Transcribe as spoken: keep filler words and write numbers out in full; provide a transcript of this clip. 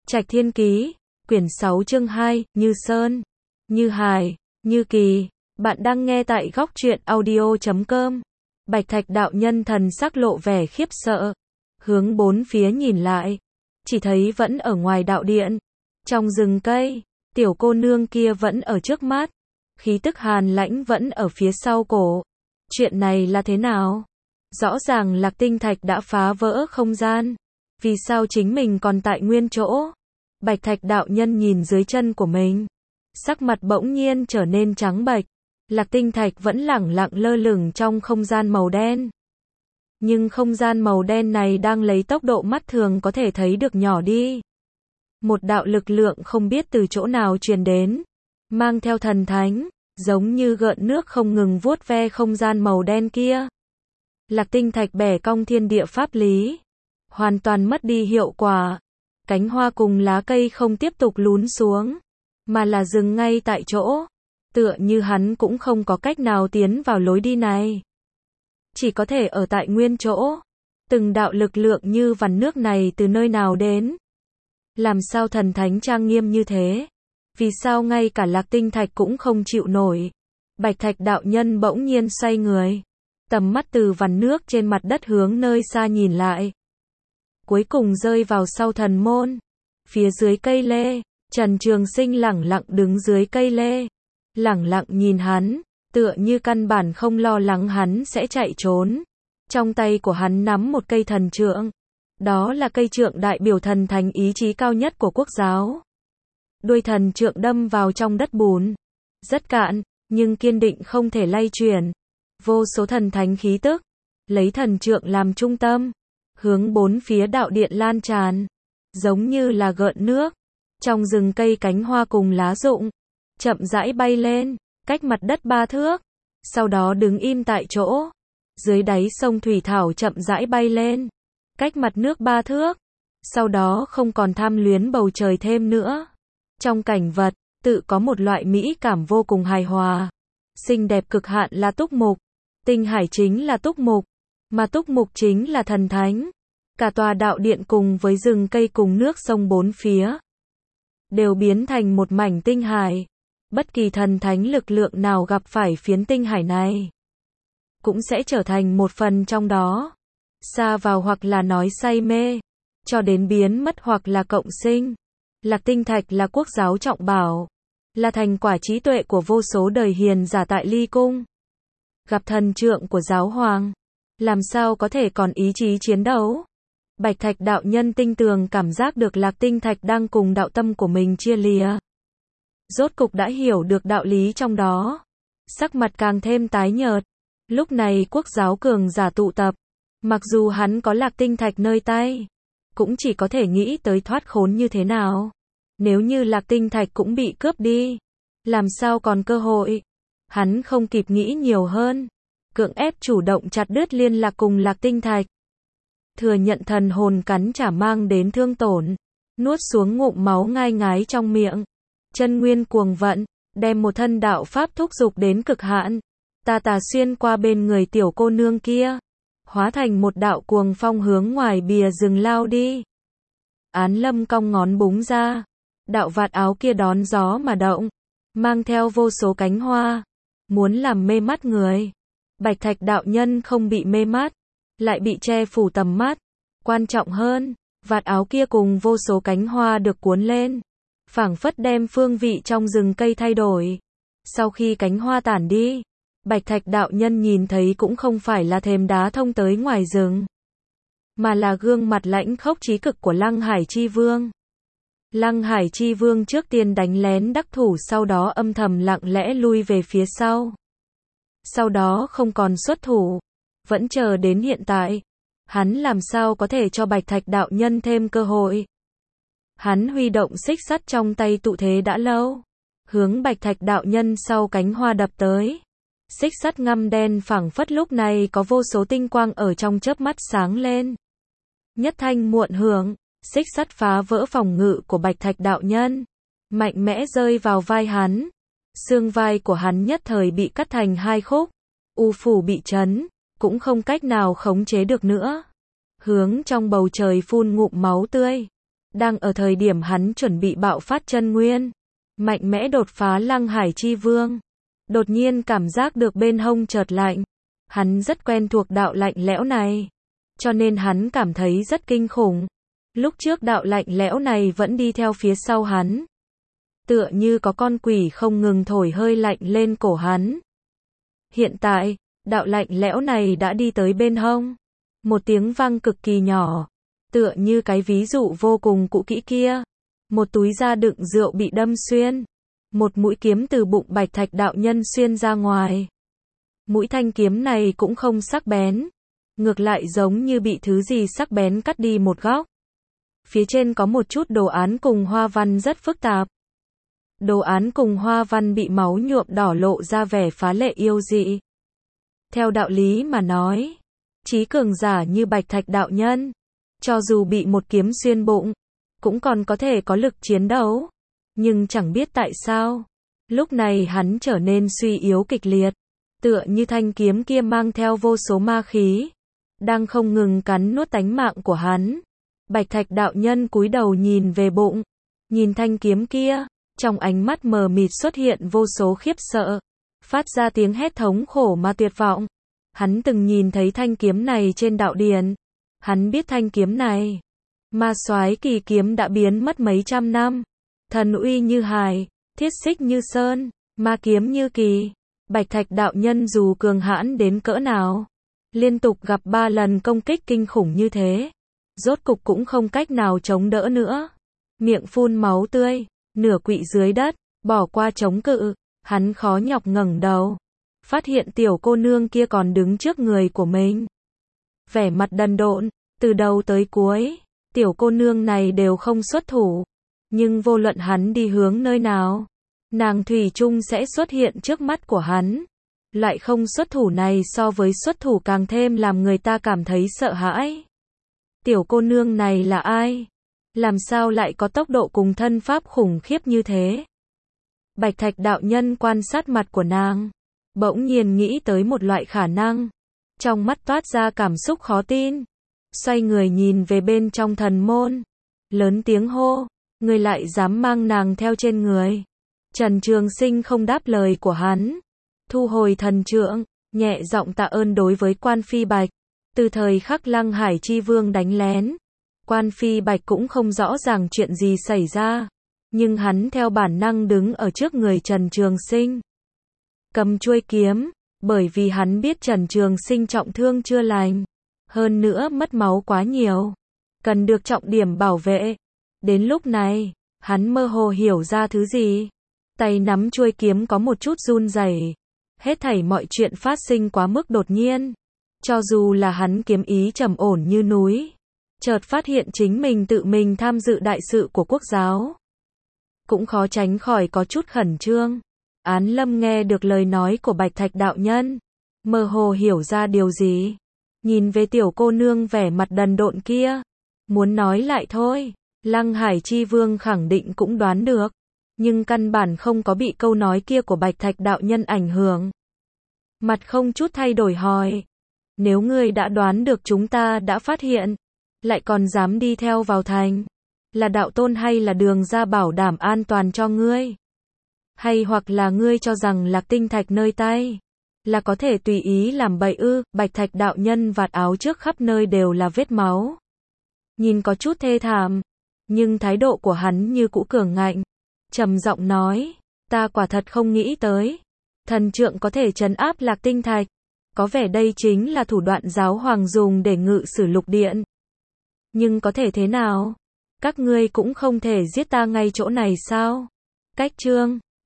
Trạch Thiên Ký, quyển sáu chương hai, Như Sơn, Như Hải, Như Kỳ. Bạn đang nghe tại góc truyện audio chấm com. Bạch Thạch đạo nhân thần sắc lộ vẻ khiếp sợ, hướng bốn phía nhìn lại, chỉ thấy vẫn ở ngoài đạo điện, trong rừng cây, tiểu cô nương kia vẫn ở trước mắt, khí tức hàn lãnh vẫn ở phía sau cổ. Chuyện này là thế nào? Rõ ràng Lạc Tinh Thạch đã phá vỡ không gian, vì sao chính mình còn tại nguyên chỗ? Bạch Thạch đạo nhân nhìn dưới chân của mình, sắc mặt bỗng nhiên trở nên trắng bệch. Lạc Tinh Thạch vẫn lẳng lặng lơ lửng trong không gian màu đen. Nhưng không gian màu đen này đang lấy tốc độ mắt thường có thể thấy được nhỏ đi. Một đạo lực lượng không biết từ chỗ nào truyền đến, mang theo thần thánh, giống như gợn nước không ngừng vuốt ve không gian màu đen kia. Lạc Tinh Thạch bẻ cong thiên địa pháp lý, hoàn toàn mất đi hiệu quả. Cánh hoa cùng lá cây không tiếp tục lún xuống, mà là dừng ngay tại chỗ. Tựa như hắn cũng không có cách nào tiến vào lối đi này, chỉ có thể ở tại nguyên chỗ. Từng đạo lực lượng như vằn nước này từ nơi nào đến? Làm sao thần thánh trang nghiêm như thế? Vì sao ngay cả Lạc Tinh Thạch cũng không chịu nổi? Bạch Thạch đạo nhân bỗng nhiên xoay người, tầm mắt từ vằn nước trên mặt đất hướng nơi xa nhìn lại, cuối cùng rơi vào sau thần môn. Phía dưới cây lê, Trần Trường Sinh lẳng lặng đứng dưới cây lê, lẳng lặng nhìn hắn, tựa như căn bản không lo lắng hắn sẽ chạy trốn. Trong tay của hắn nắm một cây thần trượng, đó là cây trượng đại biểu thần thánh ý chí cao nhất của quốc giáo. Đuôi thần trượng đâm vào trong đất bùn, rất cạn, nhưng kiên định không thể lay chuyển. Vô số thần thánh khí tức, lấy thần trượng làm trung tâm, hướng bốn phía đạo điện lan tràn, giống như là gợn nước. Trong rừng cây cánh hoa cùng lá rụng, chậm rãi bay lên, cách mặt đất ba thước, sau đó đứng im tại chỗ. Dưới đáy sông thủy thảo chậm rãi bay lên, cách mặt nước ba thước, sau đó không còn tham luyến bầu trời thêm nữa. Trong cảnh vật, tự có một loại mỹ cảm vô cùng hài hòa. Xinh đẹp cực hạn là túc mục, tinh hải chính là túc mục, mà túc mục chính là thần thánh. Cả tòa đạo điện cùng với rừng cây cùng nước sông bốn phía đều biến thành một mảnh tinh hải. Bất kỳ thần thánh lực lượng nào gặp phải phiến tinh hải này, cũng sẽ trở thành một phần trong đó. Xa vào hoặc là nói say mê, cho đến biến mất hoặc là cộng sinh. Lạc Tinh Thạch là quốc giáo trọng bảo, là thành quả trí tuệ của vô số đời hiền giả tại Ly Cung. Gặp thần trượng của giáo hoàng, làm sao có thể còn ý chí chiến đấu? Bạch Thạch đạo nhân tinh tường cảm giác được Lạc Tinh Thạch đang cùng đạo tâm của mình chia lìa. Rốt cục đã hiểu được đạo lý trong đó, sắc mặt càng thêm tái nhợt. Lúc này quốc giáo cường giả tụ tập, mặc dù hắn có Lạc Tinh Thạch nơi tay, cũng chỉ có thể nghĩ tới thoát khốn như thế nào. Nếu như Lạc Tinh Thạch cũng bị cướp đi, làm sao còn cơ hội? Hắn không kịp nghĩ nhiều hơn, cưỡng ép chủ động chặt đứt liên lạc cùng Lạc Tinh Thạch. Thừa nhận thần hồn cắn trả mang đến thương tổn, nuốt xuống ngụm máu ngai ngái trong miệng. Chân nguyên cuồng vận, đem một thân đạo pháp thúc dục đến cực hạn, tà tà xuyên qua bên người tiểu cô nương kia, hóa thành một đạo cuồng phong hướng ngoài bìa rừng lao đi. Án Lâm cong ngón búng ra, đạo vạt áo kia đón gió mà động, mang theo vô số cánh hoa, muốn làm mê mắt người. Bạch Thạch đạo nhân không bị mê mắt, lại bị che phủ tầm mắt. Quan trọng hơn, vạt áo kia cùng vô số cánh hoa được cuốn lên, phảng phất đem phương vị trong rừng cây thay đổi. Sau khi cánh hoa tản đi, Bạch Thạch đạo nhân nhìn thấy cũng không phải là thềm đá thông tới ngoài rừng, mà là gương mặt lãnh khốc chí cực của Lăng Hải Chi Vương. Lăng Hải Chi Vương trước tiên đánh lén đắc thủ, sau đó âm thầm lặng lẽ lui về phía sau. Sau đó không còn xuất thủ, vẫn chờ đến hiện tại. Hắn làm sao có thể cho Bạch Thạch đạo nhân thêm cơ hội? Hắn huy động xích sắt trong tay tụ thế đã lâu, hướng Bạch Thạch đạo nhân sau cánh hoa đập tới. Xích sắt ngăm đen phảng phất lúc này có vô số tinh quang ở trong chớp mắt sáng lên. Nhất thanh muộn hưởng, xích sắt phá vỡ phòng ngự của Bạch Thạch đạo nhân, mạnh mẽ rơi vào vai hắn. Xương vai của hắn nhất thời bị cắt thành hai khúc, u phủ bị chấn, cũng không cách nào khống chế được nữa. Hướng trong bầu trời phun ngụm máu tươi. Đang ở thời điểm hắn chuẩn bị bạo phát chân nguyên, mạnh mẽ đột phá Lăng Hải Chi Vương. Đột nhiên cảm giác được bên hông chợt lạnh. Hắn rất quen thuộc đạo lạnh lẽo này, cho nên hắn cảm thấy rất kinh khủng. Lúc trước đạo lạnh lẽo này vẫn đi theo phía sau hắn, tựa như có con quỷ không ngừng thổi hơi lạnh lên cổ hắn. Hiện tại, đạo lạnh lẽo này đã đi tới bên hông. Một tiếng vang cực kỳ nhỏ, tựa như cái ví dụ vô cùng cũ kỹ kia. Một túi da đựng rượu bị đâm xuyên. Một mũi kiếm từ bụng Bạch Thạch đạo nhân xuyên ra ngoài. Mũi thanh kiếm này cũng không sắc bén, ngược lại giống như bị thứ gì sắc bén cắt đi một góc. Phía trên có một chút đồ án cùng hoa văn rất phức tạp. Đồ án cùng hoa văn bị máu nhuộm đỏ lộ ra vẻ phá lệ yêu dị. Theo đạo lý mà nói, chí cường giả như Bạch Thạch đạo nhân, cho dù bị một kiếm xuyên bụng, cũng còn có thể có lực chiến đấu. Nhưng chẳng biết tại sao, lúc này hắn trở nên suy yếu kịch liệt, tựa như thanh kiếm kia mang theo vô số ma khí, đang không ngừng cắn nuốt tánh mạng của hắn. Bạch Thạch đạo nhân cúi đầu nhìn về bụng, nhìn thanh kiếm kia, trong ánh mắt mờ mịt xuất hiện vô số khiếp sợ, phát ra tiếng hét thống khổ mà tuyệt vọng. Hắn từng nhìn thấy thanh kiếm này trên đạo điển, hắn biết thanh kiếm này, ma soái kỳ kiếm đã biến mất mấy trăm năm, thần uy như hải, thiết xích như sơn, ma kiếm như kỳ. Bạch Thạch đạo nhân dù cường hãn đến cỡ nào, liên tục gặp ba lần công kích kinh khủng như thế, rốt cục cũng không cách nào chống đỡ nữa. Miệng phun máu tươi, nửa quỵ dưới đất, bỏ qua chống cự, hắn khó nhọc ngẩng đầu, phát hiện tiểu cô nương kia còn đứng trước người của mình. Vẻ mặt đần độn, từ đầu tới cuối, tiểu cô nương này đều không xuất thủ, nhưng vô luận hắn đi hướng nơi nào, nàng thủy chung sẽ xuất hiện trước mắt của hắn. Loại không xuất thủ này so với xuất thủ càng thêm làm người ta cảm thấy sợ hãi. Tiểu cô nương này là ai? Làm sao lại có tốc độ cùng thân pháp khủng khiếp như thế? Bạch Thạch đạo nhân quan sát mặt của nàng, bỗng nhiên nghĩ tới một loại khả năng, trong mắt toát ra cảm xúc khó tin, xoay người nhìn về bên trong thần môn, lớn tiếng hô, ngươi lại dám mang nàng theo trên người. Trần Trường Sinh không đáp lời của hắn, thu hồi thần trượng, nhẹ giọng tạ ơn đối với Quan Phi Bạch. Từ thời khắc Lăng Hải Chi Vương đánh lén, Quan Phi Bạch cũng không rõ ràng chuyện gì xảy ra, nhưng hắn theo bản năng đứng ở trước người Trần Trường Sinh, cầm chuôi kiếm, bởi vì hắn biết Trần Trường Sinh trọng thương chưa lành, hơn nữa mất máu quá nhiều, cần được trọng điểm bảo vệ. Đến lúc này, hắn mơ hồ hiểu ra thứ gì, tay nắm chuôi kiếm có một chút run rẩy. Hết thảy mọi chuyện phát sinh quá mức đột nhiên, cho dù là hắn kiếm ý trầm ổn như núi, chợt phát hiện chính mình tự mình tham dự đại sự của quốc giáo, cũng khó tránh khỏi có chút khẩn trương. Án Lâm nghe được lời nói của Bạch Thạch đạo nhân, mơ hồ hiểu ra điều gì, nhìn về tiểu cô nương vẻ mặt đần độn kia, muốn nói lại thôi. Lăng Hải Chi Vương khẳng định cũng đoán được, nhưng căn bản không có bị câu nói kia của Bạch Thạch đạo nhân ảnh hưởng. Mặt không chút thay đổi hỏi, nếu ngươi đã đoán được chúng ta đã phát hiện, lại còn dám đi theo vào thành, là đạo tôn hay là đường ra bảo đảm an toàn cho ngươi? Hay hoặc là ngươi cho rằng Lạc Tinh Thạch nơi tay, là có thể tùy ý làm bậy ư? Bạch Thạch đạo nhân vạt áo trước khắp nơi đều là vết máu, nhìn có chút thê thảm, nhưng thái độ của hắn như cũ cường ngạnh, trầm giọng nói, ta quả thật không nghĩ tới, thần trượng có thể trấn áp Lạc Tinh Thạch, có vẻ đây chính là thủ đoạn giáo hoàng dùng để ngự sử lục điện. Nhưng có thể thế nào? Các ngươi cũng không thể giết ta ngay chỗ này sao? Cách chương